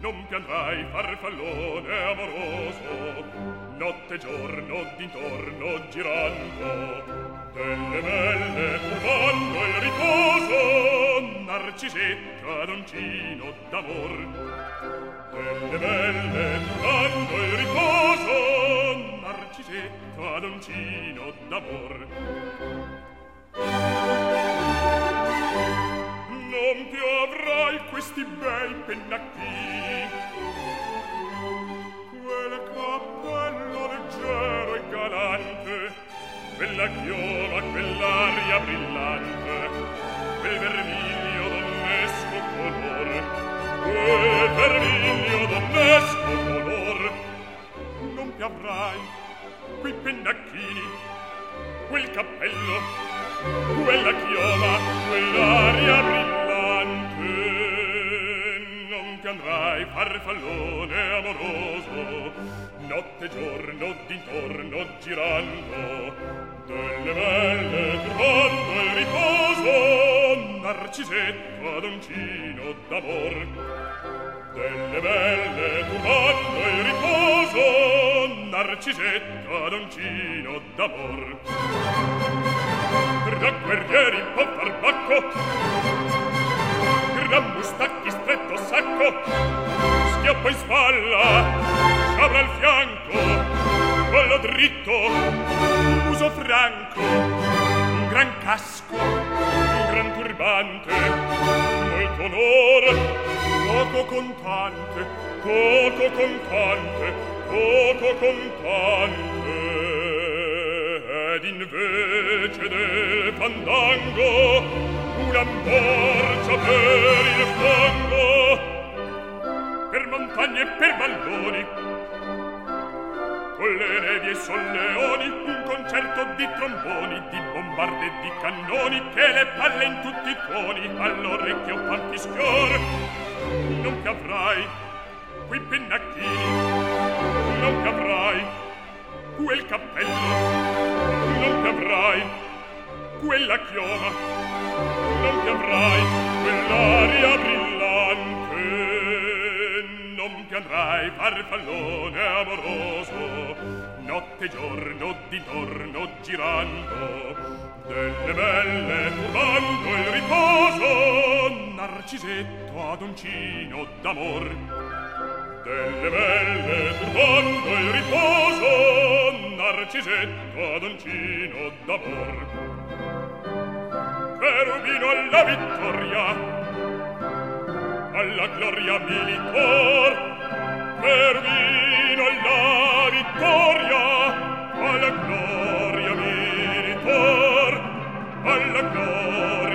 non pianrai farfallone amoroso, notte e giorno d'intorno girando, delle belle turbando il riposo, Narcisetta doncino d'amor. Delle belle turbando il riposo, Narcisetta doncino d'amor. Non più avrai questi bei pennacchini, quel cappello leggero e galante, quella chioma, quell'aria brillante, quel vermiglio donnesco color, quel vermiglio donnesco color. Non più avrai quei pennacchini, quel cappello, quella chioma, quell'aria brillante. Non ti andrai farfallone amoroso, notte e giorno d'intorno girando, delle belle turbando il riposo, Narcisetta doncino d'amor. Delle belle turbando il riposo, Narcisetta doncino d'amor. Gran guerrieri po' farbacco, gran mustacchi stretto sacco, schioppo in spalla, sciabra al fianco, collo dritto, muso franco, un gran casco, un gran turbante, molto onore, poco contante, poco contante, poco contante. Ed invece del fandango una borgia per il fango, per montagne e per valloni, con le nevi e solleoni, un concerto di tromboni, di bombarde e di cannoni, che le palle in tutti i tuoni all'orecchio fan fischior. Non ti avrai quei pennacchini, non ti avrai quel cappello, non ti avrai quella chioma, non ti avrai quell'aria brillante, non ti andrai farfallone amoroso, notte e giorno d'intorno girando, delle belle turbando il riposo, Narcisetto doncino d'amor. Delle belle turbando il riposo, Narcisetto doncino d'amor. Cherubino alla vittoria, alla gloria militar, Cherubino alla vittoria, alla gloria militar, alla gloria